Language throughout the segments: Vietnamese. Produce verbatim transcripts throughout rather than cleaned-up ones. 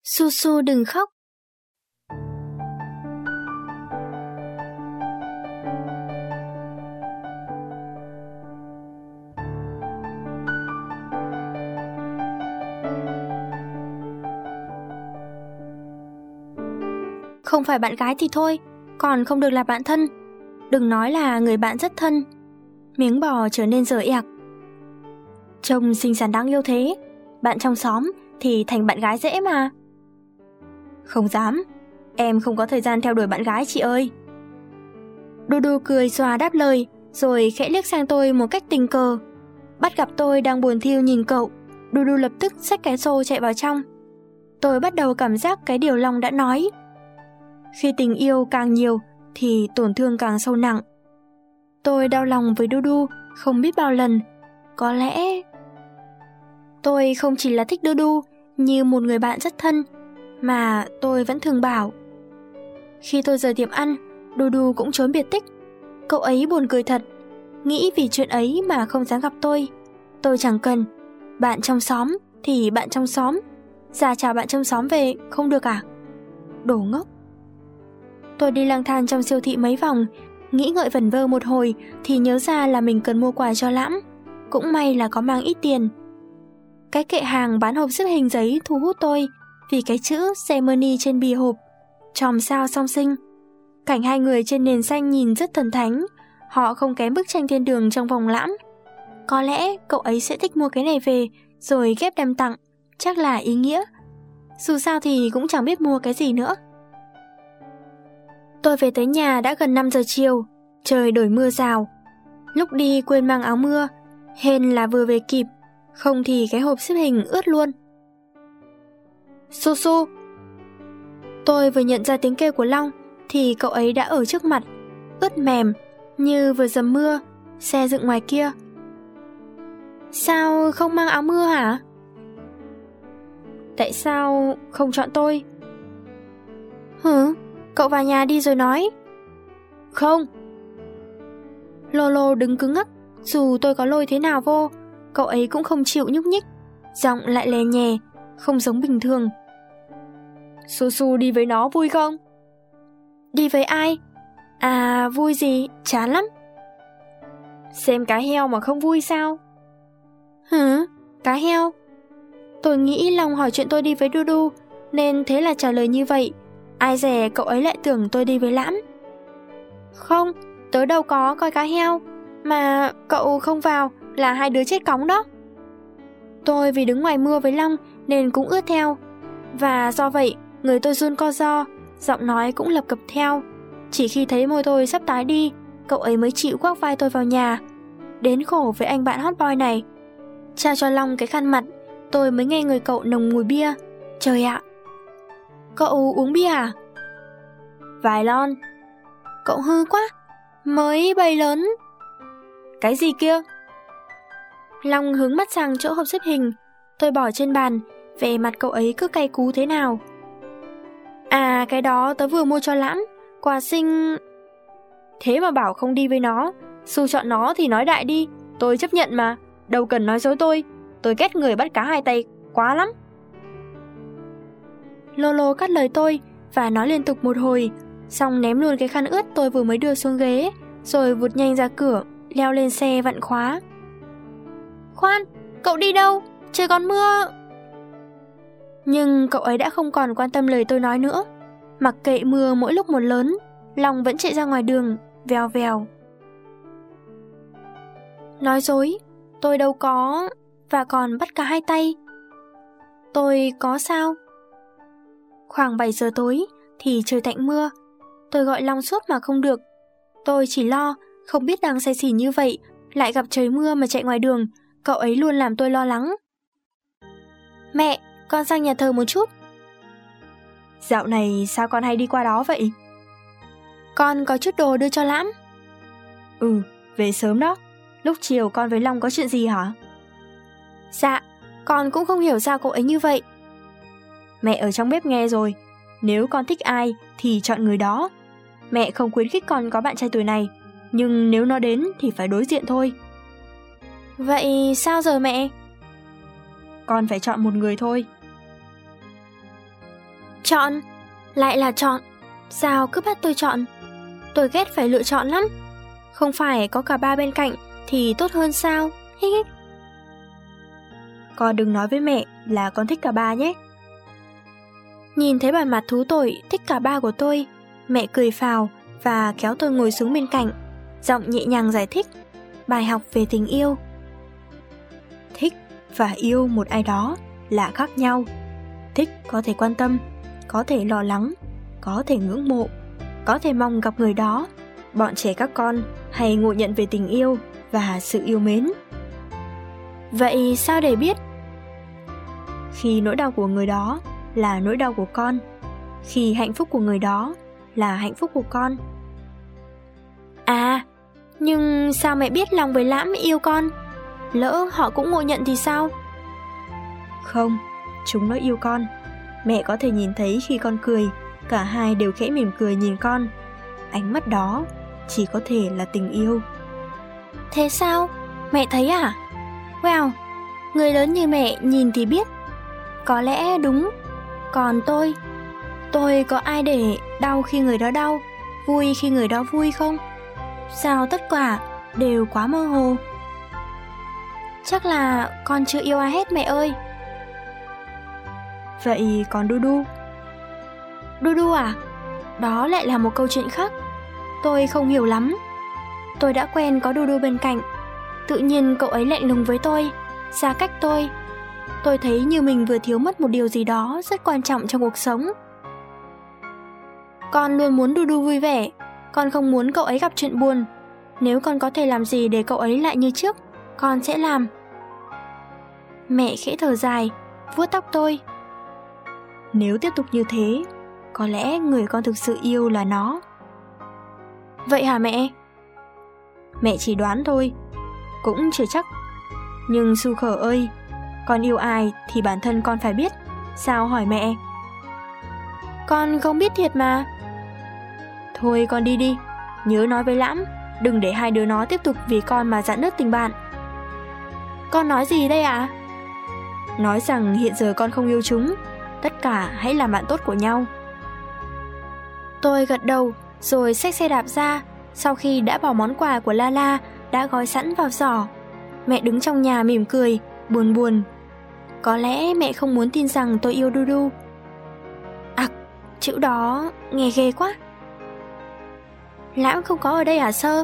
Su Su đừng khóc. Không phải bạn gái thì thôi, còn không được là bạn thân. Đừng nói là người bạn rất thân. Miếng bò trở nên dở ẹc. Trông xinh xắn đáng yêu thế, bạn trong xóm thì thành bạn gái dễ mà. Không dám, em không có thời gian theo đuổi bạn gái chị ơi. Đu Đu cười xòa đáp lời, rồi khẽ liếc sang tôi một cách tình cờ. Bắt gặp tôi đang buồn thiu nhìn cậu, Đu Đu lập tức xách cái xô chạy vào trong. Tôi bắt đầu cảm giác cái điều Long đã nói. Khi tình yêu càng nhiều thì tổn thương càng sâu nặng. Tôi đau lòng với Đu Đu không biết bao lần. Có lẽ tôi không chỉ là thích Đu Đu như một người bạn rất thân, mà tôi vẫn thường bảo. Khi tôi rời tiệm ăn, Đu Đu cũng trốn biệt tích. Cậu ấy buồn cười thật, nghĩ vì chuyện ấy mà không dám gặp tôi. Tôi chẳng cần. Bạn trong xóm thì bạn trong xóm, ra chào bạn trong xóm về không được à? Đồ ngốc. Tôi đi lang thang trong siêu thị mấy vòng, nghĩ ngợi vẩn vơ một hồi thì nhớ ra là mình cần mua quà cho Lãm. Cũng may là có mang ít tiền. Cái kệ hàng bán hộp xếp hình giấy thu hút tôi vì cái chữ Ceremony trên bìa hộp, chòm sao song sinh. Cảnh hai người trên nền xanh nhìn rất thần thánh. Họ không kém bức tranh thiên đường trong vòng Lãm. Có lẽ cậu ấy sẽ thích mua cái này về rồi ghép đem tặng, chắc là ý nghĩa. Dù sao thì cũng chẳng biết mua cái gì nữa. Tôi về tới nhà đã gần năm giờ chiều, trời đổi mưa rào. Lúc đi quên mang áo mưa, hên là vừa về kịp, không thì cái hộp xếp hình ướt luôn. Su Su. Tôi vừa nhận ra tiếng kêu của Long thì cậu ấy đã ở trước mặt, ướt mềm như vừa dầm mưa, xe dựng ngoài kia. Sao không mang áo mưa hả? Tại sao không chọn tôi? Hử? Cậu vào nhà đi rồi nói. Không. Lolo đứng cứng ngắc, dù tôi có lôi thế nào vô, cậu ấy cũng không chịu nhúc nhích, giọng lại lè nhè, không giống bình thường. Su Su đi với nó vui không? Đi với ai? À, vui gì, chán lắm. Xem cá heo mà không vui sao? Hử? Cá heo? Tôi nghĩ Long hỏi chuyện tôi đi với Đu Đu, nên thế là trả lời như vậy. Ai dè cậu ấy lại tưởng tôi đi với Lãm. Không, tớ đâu có coi cá heo. Mà cậu không vào là hai đứa chết cóng đó. Tôi vì đứng ngoài mưa với Long nên cũng ướt theo. Và do vậy người tôi run co ro, giọng nói cũng lập cập theo. Chỉ khi thấy môi tôi sắp tái đi, cậu ấy mới chịu khoác vai tôi vào nhà. Đến khổ với anh bạn hot boy này. Trao cho Long cái khăn mặt, tôi mới nghe người cậu nồng mùi bia. Trời ạ. Cậu uống bia à? Vài lon. Cậu hư quá, mới bay lớn. Cái gì kia? Long hướng mắt sang chỗ hộp xếp hình. Tôi bỏ trên bàn, vẻ mặt cậu ấy cứ cay cú thế nào. À, cái đó tớ vừa mua cho Lãm, quà sinh. Thế mà bảo không đi với nó. Su chọn nó thì nói đại đi, tôi chấp nhận mà. Đâu cần nói dối tôi. Tôi ghét người bắt cá hai tay quá lắm. Lolo cắt lời tôi và nói liên tục một hồi, xong ném luôn cái khăn ướt tôi vừa mới đưa xuống ghế, rồi vụt nhanh ra cửa, leo lên xe vặn khóa. Khoan, cậu đi đâu? Trời còn mưa. Nhưng cậu ấy đã không còn quan tâm lời tôi nói nữa. Mặc kệ mưa mỗi lúc một lớn, Long vẫn chạy ra ngoài đường, vèo vèo. Nói dối, tôi đâu có, và còn bắt cả hai tay. Tôi có sao? Khoảng bảy giờ tối thì trời tạnh mưa. Tôi gọi Long suốt mà không được. Tôi chỉ lo, không biết đang say xỉn như vậy, lại gặp trời mưa mà chạy ngoài đường. Cậu ấy luôn làm tôi lo lắng. Mẹ, con sang nhà thờ một chút. Dạo này sao con hay đi qua đó vậy? Con có chút đồ đưa cho Lãm. Ừ, về sớm đó. Lúc chiều con với Long có chuyện gì hả? Dạ, con cũng không hiểu sao cậu ấy như vậy. Mẹ ở trong bếp nghe rồi. Nếu con thích ai thì chọn người đó. Mẹ không khuyến khích con có bạn trai tuổi này, nhưng nếu nó đến thì phải đối diện thôi. Vậy sao giờ mẹ? Con phải chọn một người thôi. Chọn? Lại là chọn? Sao cứ bắt tôi chọn? Tôi ghét phải lựa chọn lắm. Không phải có cả ba bên cạnh thì tốt hơn sao? Hích hích. Con đừng nói với mẹ là con thích cả ba nhé. Nhìn thấy bản mặt thú tội thích cả ba của tôi, mẹ cười phào và kéo tôi ngồi xuống bên cạnh, giọng nhẹ nhàng giải thích bài học về tình yêu. Thích và yêu một ai đó là khác nhau. Thích có thể quan tâm, có thể lo lắng, có thể ngưỡng mộ, có thể mong gặp người đó. Bọn trẻ các con hay ngộ nhận về tình yêu và sự yêu mến. Vậy sao để biết? Khi nỗi đau của người đó là nỗi đau của con, khi hạnh phúc của người đó là hạnh phúc của con. À, nhưng sao mẹ biết Long với Lãm yêu con? Lỡ họ cũng ngộ nhận thì sao? Không, chúng nó yêu con. Mẹ có thể nhìn thấy khi con cười, cả hai đều khẽ mỉm cười nhìn con. Ánh mắt đó chỉ có thể là tình yêu. Thế sao? Mẹ thấy à? Wow, người lớn như mẹ nhìn thì biết. Có lẽ đúng. Còn tôi, tôi có ai để đau khi người đó đau, vui khi người đó vui không? Sao tất cả đều quá mơ hồ? Chắc là con chưa yêu ai hết mẹ ơi. Vậy còn Du Du? Du Du à? Đó lại là một câu chuyện khác. Tôi không hiểu lắm. Tôi đã quen có Du Du bên cạnh. Tự nhiên cậu ấy lạnh lùng với tôi, xa cách tôi. Tôi thấy như mình vừa thiếu mất một điều gì đó rất quan trọng trong cuộc sống. Con luôn muốn Du Du vui vẻ. Con không muốn cậu ấy gặp chuyện buồn. Nếu con có thể làm gì để cậu ấy lại như trước, con sẽ làm. Mẹ khẽ thở dài, vuốt tóc tôi. Nếu tiếp tục như thế, có lẽ người con thực sự yêu là nó. Vậy hả mẹ? Mẹ chỉ đoán thôi, cũng chưa chắc. Nhưng Su Khở ơi, con yêu ai thì bản thân con phải biết. Sao hỏi mẹ? Con không biết thiệt mà. Thôi con đi đi, nhớ nói với Lãm, đừng để hai đứa nó tiếp tục vì con mà rạn nứt tình bạn. Con nói gì đây ạ? À? Nói rằng hiện giờ con không yêu chúng, tất cả hãy làm bạn tốt của nhau. Tôi gật đầu rồi xách xe đạp ra. Sau khi đã bỏ món quà của Lala đã gói sẵn vào giỏ, mẹ đứng trong nhà mỉm cười, buồn buồn. Có lẽ mẹ không muốn tin rằng tôi yêu Du Du. À, chữ đó nghe ghê quá. Lãm không có ở đây hả Sơ?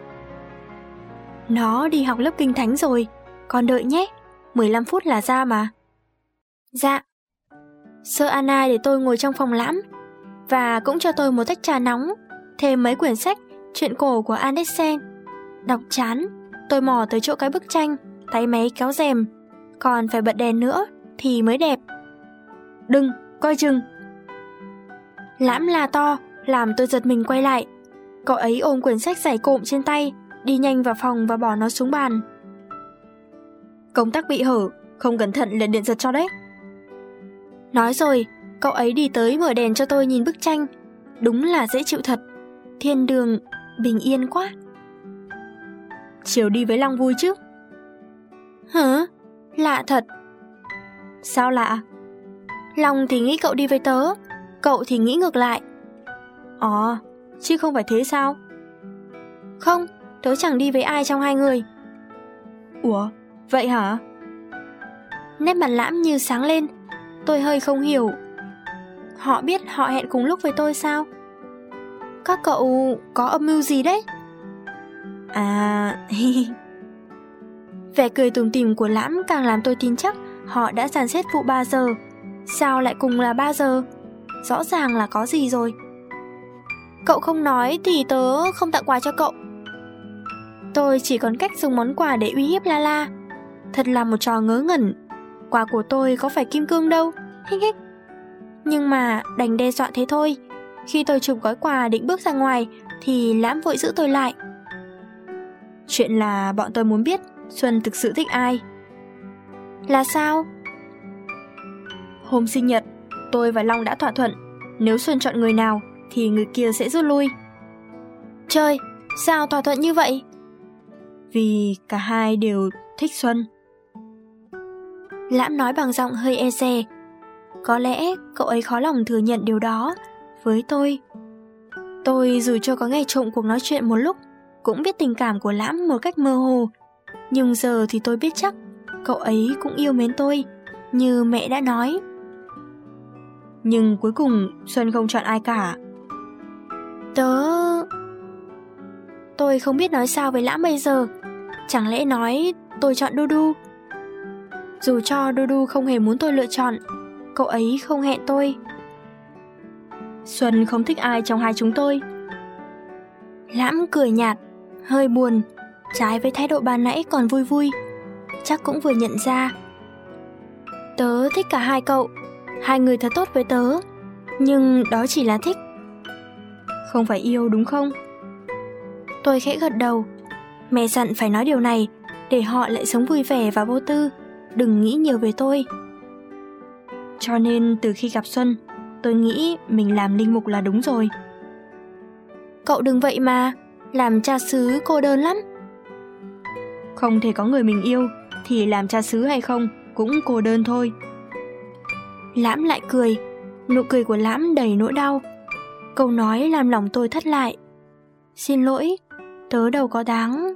Nó đi học lớp kinh thánh rồi. Con đợi nhé, mười lăm phút là ra mà. Dạ. Sơ Anna để tôi ngồi trong phòng Lãm, và cũng cho tôi một tách trà nóng, thêm mấy quyển sách truyện cổ của Andersen. Đọc chán, tôi mò tới chỗ cái bức tranh, tay máy kéo rèm. Còn phải bật đèn nữa thì mới đẹp. Đừng, coi chừng. Lãm la to, làm tôi giật mình quay lại. Cậu ấy ôm quyển sách dày cộm trên tay, đi nhanh vào phòng và bỏ nó xuống bàn. Công tắc bị hở, không cẩn thận là điện giật cho đấy. Nói rồi, cậu ấy đi tới mở đèn cho tôi nhìn bức tranh. Đúng là dễ chịu thật. Thiên đường bình yên quá. Chiều đi với Long vui chứ? Hả? Lạ thật. Sao lạ? Long thì nghĩ cậu đi với tớ, cậu thì nghĩ ngược lại. Ồ, chứ không phải thế sao? Không, tớ chẳng đi với ai trong hai người. Ủa, vậy hả? Nét mặt Lãm như sáng lên. Tôi hơi không hiểu. Họ biết họ hẹn cùng lúc với tôi sao? Các cậu có âm mưu gì đấy? À, vẻ cười tủm tỉm của Lãm càng làm tôi tin chắc họ đã dàn xếp vụ ba giờ. Sao lại cùng là ba giờ? Rõ ràng là có gì rồi. Cậu không nói thì tớ không tặng quà cho cậu. Tôi chỉ còn cách dùng món quà để uy hiếp Lala. Thật là một trò ngớ ngẩn. Quà của tôi có phải kim cương đâu. Hích hích. Nhưng mà đành đe dọa thế thôi. Khi tôi chụp gói quà định bước ra ngoài thì Lãm vội giữ tôi lại. Chuyện là bọn tôi muốn biết Xuân thực sự thích ai. Là sao? Hôm sinh nhật, tôi và Long đã thỏa thuận nếu Xuân chọn người nào thì người kia sẽ rút lui. Trời, sao thỏa thuận như vậy? Vì cả hai đều thích Xuân. Lãm nói bằng giọng hơi e dè. có lẽ cậu ấy khó lòng thừa nhận điều đó với tôi. Tôi dù cho có nghe trộm cuộc nói chuyện một lúc, cũng biết tình cảm của Lãm một cách mơ hồ. Nhưng giờ thì tôi biết chắc cậu ấy cũng yêu mến tôi, như mẹ đã nói. Nhưng cuối cùng Xuân không chọn ai cả. Tớ... Tôi không biết nói sao với Lãm bây giờ. Chẳng lẽ nói tôi chọn Dudu? Dù cho Dudu không hề muốn tôi lựa chọn, cậu ấy không hẹn tôi. Xuân không thích ai trong hai chúng tôi. Lãm cười nhạt, hơi buồn, trái với thái độ ban nãy còn vui vui. Chắc cũng vừa nhận ra. Tớ thích cả hai cậu, hai người thật tốt với tớ, nhưng đó chỉ là thích, không phải yêu đúng không? Tôi khẽ gật đầu. Mẹ dặn phải nói điều này để họ lại sống vui vẻ và vô tư, đừng nghĩ nhiều về tôi. Cho nên từ khi gặp Xuân, tôi nghĩ mình làm linh mục là đúng rồi. Cậu đừng vậy mà, làm cha xứ cô đơn lắm. Không thể có người mình yêu thì làm cha xứ hay không cũng cô đơn thôi. Lãm lại cười, nụ cười của Lãm đầy nỗi đau. Câu nói làm lòng tôi thắt lại. Xin lỗi, tớ đâu có đáng.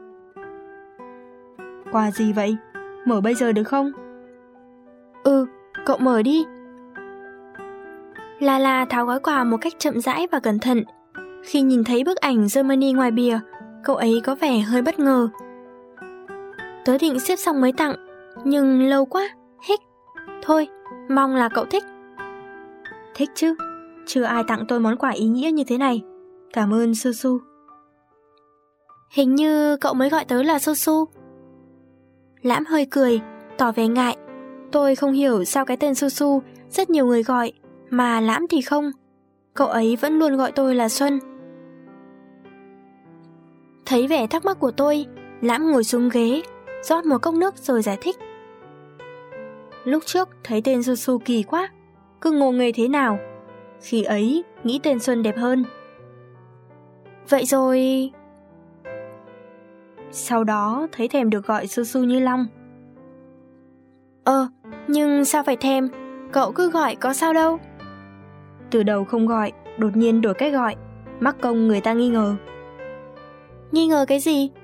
Quà gì vậy? Mở bây giờ được không? Ừ, cậu mở đi. La La tháo gói quà một cách chậm rãi và cẩn thận. Khi nhìn thấy bức ảnh Germany ngoài bìa, cậu ấy có vẻ hơi bất ngờ. Tớ định xếp xong mới tặng, nhưng lâu quá, hích. Thôi, mong là cậu thích. Thích chứ, chưa ai tặng tôi món quà ý nghĩa như thế này. Cảm ơn Su Su. Hình như cậu mới gọi tớ là Su Su. Lãm hơi cười, tỏ vẻ ngại. Tôi không hiểu sao cái tên Su Su rất nhiều người gọi, mà Lãm thì không. Cậu ấy vẫn luôn gọi tôi là Xuân. Thấy vẻ thắc mắc của tôi, Lãm ngồi xuống ghế, rót một cốc nước rồi giải thích. Lúc trước thấy tên Su Su kỳ quá, cứ ngô nghê thế nào. Khi ấy nghĩ tên Xuân đẹp hơn. Vậy rồi... Sau đó thấy thèm được gọi Su Su như Long. Ờ, nhưng sao phải thèm? Cậu cứ gọi có sao đâu. Từ đầu không gọi, đột nhiên đổi cách gọi, mắc công người ta nghi ngờ. Nghi ngờ cái gì?